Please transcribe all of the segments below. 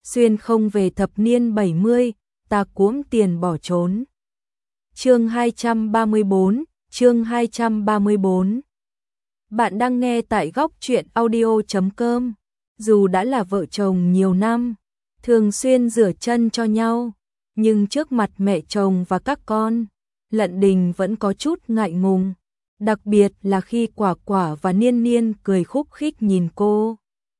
xuyên không về thập niên 70, ta cuỗm tiền bỏ trốn. Chương 234. Bạn đang nghe tại góc truyện audio.com. Dù đã là vợ chồng nhiều năm, thường xuyên rửa chân cho nhau, nhưng trước mặt mẹ chồng và các con, Lận Đình vẫn có chút ngại ngùng, đặc biệt là khi Quả Quả và Niên Niên cười khúc khích nhìn cô.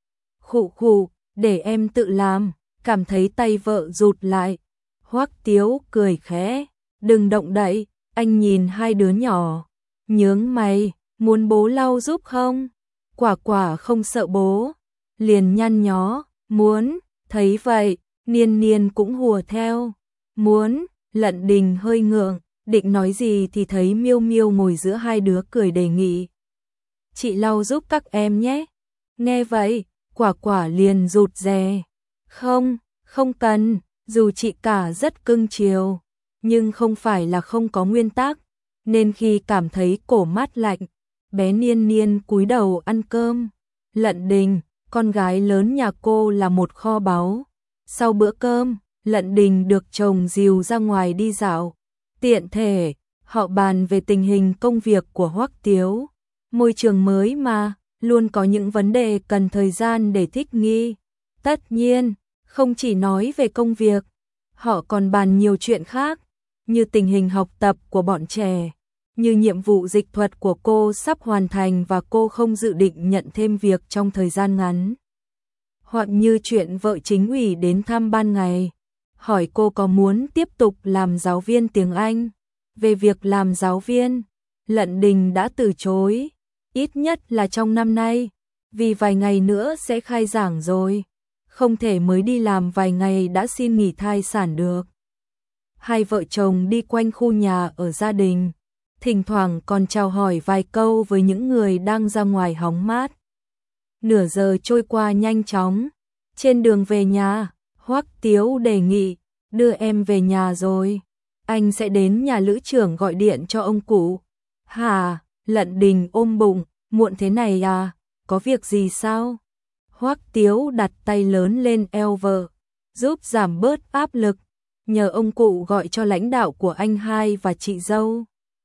Khụ khụ, để em tự làm, cảm thấy tay vợ rụt lại. Hoắc Tiếu cười khẽ, đừng động đậy, anh nhìn hai đứa nhỏ, nhướng mày, muốn bố lau giúp không? Quả Quả không sợ bố, liền nhăn nhó, muốn, thấy vậy, Niên Niên cũng hùa theo, muốn. Lận Đình hơi ngượng, định nói gì thì thấy Miêu Miêu ngồi giữa hai đứa cười đề nghị. Chị lau giúp các em nhé. Nghe vậy, Quả Quả liền rụt rè. Không, không cần, dù chị cả rất cưng chiều, nhưng không phải là không có nguyên tắc, nên khi cảm thấy cổ mát lạnh, bé Niên Niên cúi đầu ăn cơm. Lận Đình, con gái lớn nhà cô là một kho báu. Sau bữa cơm, Lận Đình được chồng dìu ra ngoài đi dạo. Tiện thể, họ bàn về tình hình công việc của Hoắc Tiếu. Môi trường mới mà, luôn có những vấn đề cần thời gian để thích nghi. Tất nhiên, không chỉ nói về công việc, họ còn bàn nhiều chuyện khác, như tình hình học tập của bọn trẻ, như nhiệm vụ dịch thuật của cô sắp hoàn thành và cô không dự định nhận thêm việc trong thời gian ngắn. Hoặc như chuyện vợ chính ủy đến thăm ban ngày, hỏi cô có muốn tiếp tục làm giáo viên tiếng Anh. Về việc làm giáo viên, Lận Đình đã từ chối, ít nhất là trong năm nay, vì vài ngày nữa sẽ khai giảng rồi, không thể mới đi làm vài ngày đã xin nghỉ thai sản được. Hai vợ chồng đi quanh khu nhà ở gia đình, thỉnh thoảng còn chào hỏi vài câu với những người đang ra ngoài hóng mát. Nửa giờ trôi qua nhanh chóng, trên đường về nhà, Hoắc Tiếu đề nghị, đưa em về nhà rồi, anh sẽ đến nhà lữ trưởng gọi điện cho ông cụ. Hả? Lận Đình ôm bụng, muộn thế này à, có việc gì sao? Hoắc Tiếu đặt tay lớn lên eo vợ, giúp giảm bớt áp lực, nhờ ông cụ gọi cho lãnh đạo của anh hai và chị dâu.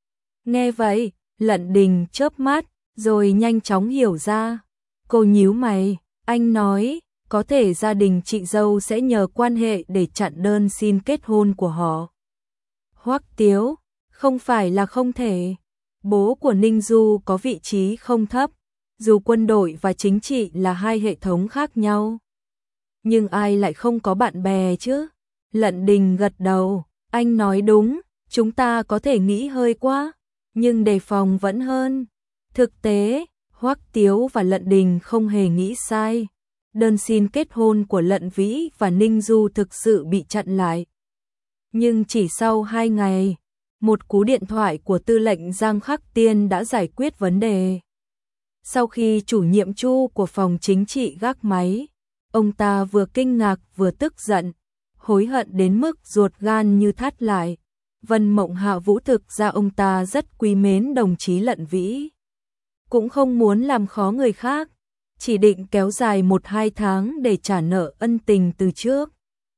Nghe vậy, Lận Đình chớp mắt, rồi nhanh chóng hiểu ra. Cô nhíu mày, anh nói, có thể gia đình chị dâu sẽ nhờ quan hệ để chặn đơn xin kết hôn của họ. Hoắc Tiếu, không phải là không thể. Bố của Ninh Du có vị trí không thấp, dù quân đội và chính trị là hai hệ thống khác nhau. Nhưng ai lại không có bạn bè chứ? Lận Đình gật đầu, anh nói đúng, chúng ta có thể nghĩ hơi quá, nhưng đề phòng vẫn hơn. Thực tế, Hoắc Tiếu và Lận Đình không hề nghĩ sai. Đơn xin kết hôn của Lận Vĩ và Ninh Du thực sự bị chặn lại. Nhưng chỉ sau 2 ngày, một cú điện thoại của tư lệnh Giang Khắc Tiên đã giải quyết vấn đề. Sau khi chủ nhiệm Chu của phòng chính trị gác máy, ông ta vừa kinh ngạc vừa tức giận, hối hận đến mức ruột gan như thắt lại. Vân Mộng Hạ Vũ thực ra ông ta rất quý mến đồng chí Lận Vĩ, cũng không muốn làm khó người khác, chỉ định kéo dài 1-2 tháng để trả nợ ân tình từ trước.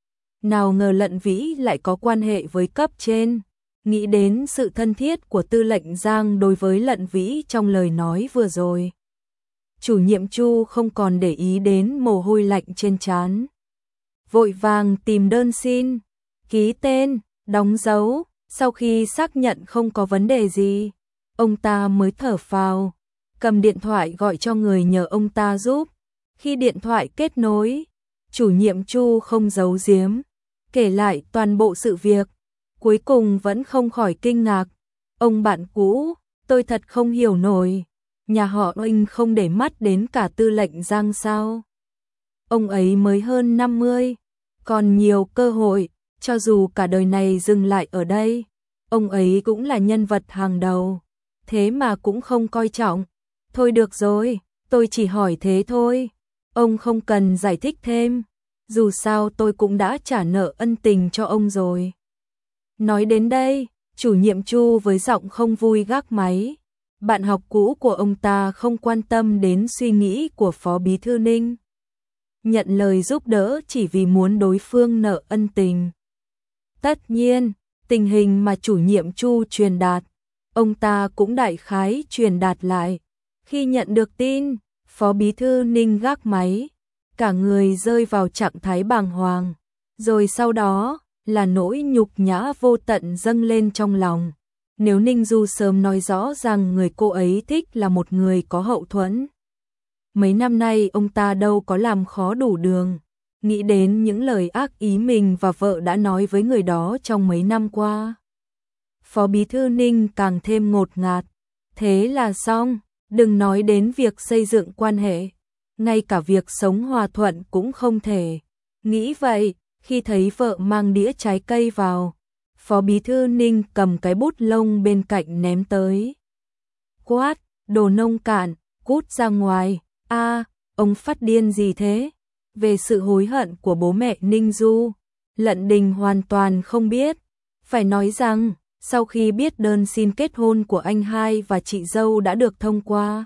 Nào ngờ Lận Vĩ lại có quan hệ với cấp trên, nghĩ đến sự thân thiết của tư lệnh Giang đối với Lận Vĩ trong lời nói vừa rồi. Chủ nhiệm Chu không còn để ý đến mồ hôi lạnh trên trán, vội vàng tìm đơn xin, ký tên, đóng dấu. Sau khi xác nhận không có vấn đề gì, ông ta mới thở phào, cầm điện thoại gọi cho người nhờ ông ta giúp. Khi điện thoại kết nối, chủ nhiệm Chu không giấu giếm, kể lại toàn bộ sự việc, cuối cùng vẫn không khỏi kinh ngạc. Ông bạn cũ, tôi thật không hiểu nổi, nhà họ Oanh không để mắt đến cả tư lệnh Giang sao? Ông ấy mới hơn 50, còn nhiều cơ hội, cho dù cả đời này dừng lại ở đây, ông ấy cũng là nhân vật hàng đầu, thế mà cũng không coi trọng. Thôi được rồi, tôi chỉ hỏi thế thôi, ông không cần giải thích thêm, dù sao tôi cũng đã trả nợ ân tình cho ông rồi. Nói đến đây, chủ nhiệm Chu với giọng không vui gác máy. Bạn học cũ của ông ta không quan tâm đến suy nghĩ của Phó Bí thư Ninh. nhận lời giúp đỡ chỉ vì muốn đối phương nợ ân tình. Tất nhiên, tình hình mà chủ nhiệm Chu truyền đạt, ông ta cũng đại khái truyền đạt lại. Khi nhận được tin, Phó Bí thư Ninh gác máy, cả người rơi vào trạng thái bàng hoàng, rồi sau đó là nỗi nhục nhã vô tận dâng lên trong lòng. Nếu Ninh Du sớm nói rõ rằng người cô ấy thích là một người có hậu thuẫn, mấy năm nay ông ta đâu có làm khó đủ đường. Nghĩ đến những lời ác ý mình và vợ đã nói với người đó trong mấy năm qua, Phó Bí thư Ninh càng thêm ngột ngạt. Thế là xong, đừng nói đến việc xây dựng quan hệ, ngay cả việc sống hòa thuận cũng không thể. Nghĩ vậy, khi thấy vợ mang đĩa trái cây vào, Phó Bí thư Ninh cầm cái bút lông bên cạnh ném tới. Quát, đồ nông cạn, cút ra ngoài. Ông phát điên gì thế? Về sự hối hận của bố mẹ Ninh Du, Lận Đình hoàn toàn không biết. Phải nói rằng, sau khi biết đơn xin kết hôn của anh hai và chị dâu đã được thông qua,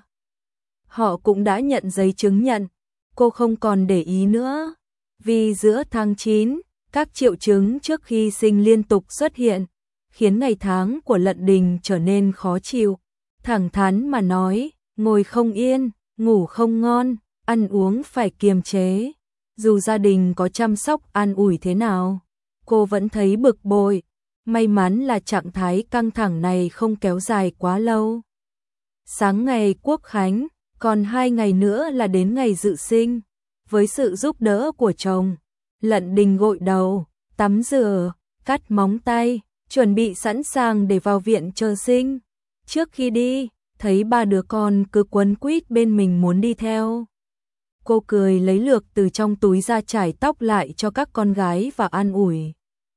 họ cũng đã nhận giấy chứng nhận. Cô không còn để ý nữa, vì giữa tháng 9, các triệu chứng trước khi sinh liên tục xuất hiện, khiến ngày tháng của Lận Đình trở nên khó chịu. Thẳng thắn mà nói, ngồi không yên, ngủ không ngon, ăn uống phải kiềm chế. Dù gia đình có chăm sóc an ủi thế nào, cô vẫn thấy bực bội. May mắn là trạng thái căng thẳng này không kéo dài quá lâu. Sáng ngày Quốc Khánh, còn 2 ngày nữa là đến ngày dự sinh. Với sự giúp đỡ của chồng, Lận Đình gội đầu, tắm rửa, cắt móng tay, chuẩn bị sẵn sàng để vào viện chờ sinh. Trước khi đi, thấy 3 đứa con cứ quấn quýt bên mình muốn đi theo. Cô cười lấy lược từ trong túi ra chải tóc lại cho các con gái và an ủi.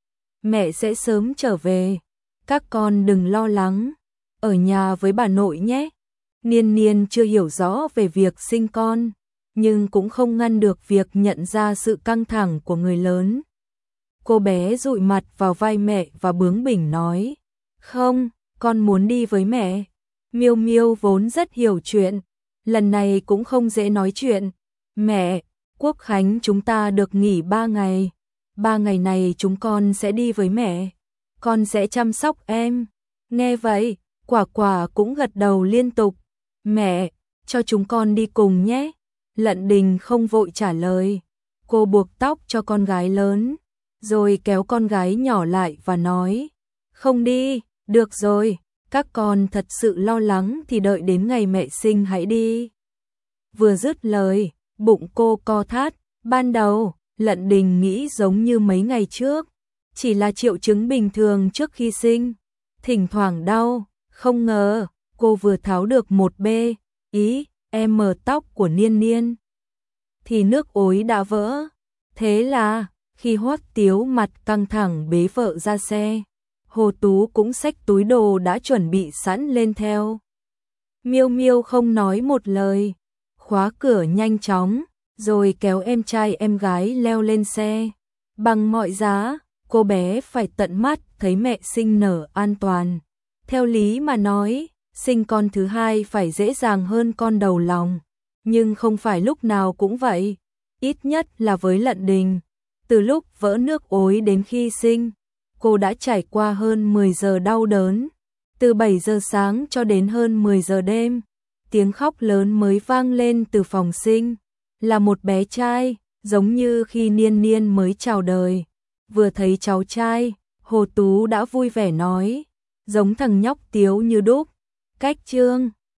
Mẹ sẽ sớm trở về, các con đừng lo lắng, ở nhà với bà nội nhé. Niên Niên chưa hiểu rõ về việc sinh con, nhưng cũng không ngăn được việc nhận ra sự căng thẳng của người lớn. Cô bé dụi mặt vào vai mẹ và bướng bỉnh nói, không, con muốn đi với mẹ. Miêu Miêu vốn rất hiểu chuyện, lần này cũng không dễ nói chuyện. Mẹ, Quốc Khánh chúng ta được nghỉ 3 ngày. 3 ngày này chúng con sẽ đi với mẹ. Con sẽ chăm sóc em. Nghe vậy, Quả Quả cũng gật đầu liên tục. Mẹ, cho chúng con đi cùng nhé. Lận Đình không vội trả lời. Cô buộc tóc cho con gái lớn, rồi kéo con gái nhỏ lại và nói, không đi, được rồi, các con thật sự lo lắng thì đợi đến ngày mẹ sinh hãy đi. Vừa dứt lời, bụng cô co thắt. Ban đầu, Lận Đình nghĩ giống như mấy ngày trước, chỉ là triệu chứng bình thường trước khi sinh, thỉnh thoảng đau. Không ngờ, cô vừa tháo được một m tóc của Niên Niên, thì nước ối đã vỡ. Thế là, khi Hoắc Tiếu mặt căng thẳng bế vợ ra xe, Hồ Tú cũng xách túi đồ đã chuẩn bị sẵn lên theo. Miêu Miêu không nói một lời, khóa cửa nhanh chóng, rồi kéo em trai em gái leo lên xe. Bằng mọi giá, cô bé phải tận mắt thấy mẹ sinh nở an toàn. Theo lý mà nói, sinh con thứ hai phải dễ dàng hơn con đầu lòng, nhưng không phải lúc nào cũng vậy. Ít nhất là với Lận Đình, từ lúc vỡ nước ối đến khi sinh, cô đã trải qua hơn 10 giờ đau đớn. Từ 7 giờ sáng cho đến hơn 10 giờ đêm, tiếng khóc lớn mới vang lên từ phòng sinh. Là một bé trai, giống như khi Niên Niên mới chào đời. Vừa thấy cháu trai, Hồ Tú đã vui vẻ nói, giống thằng nhóc Tiếu như đúc. Cách Trương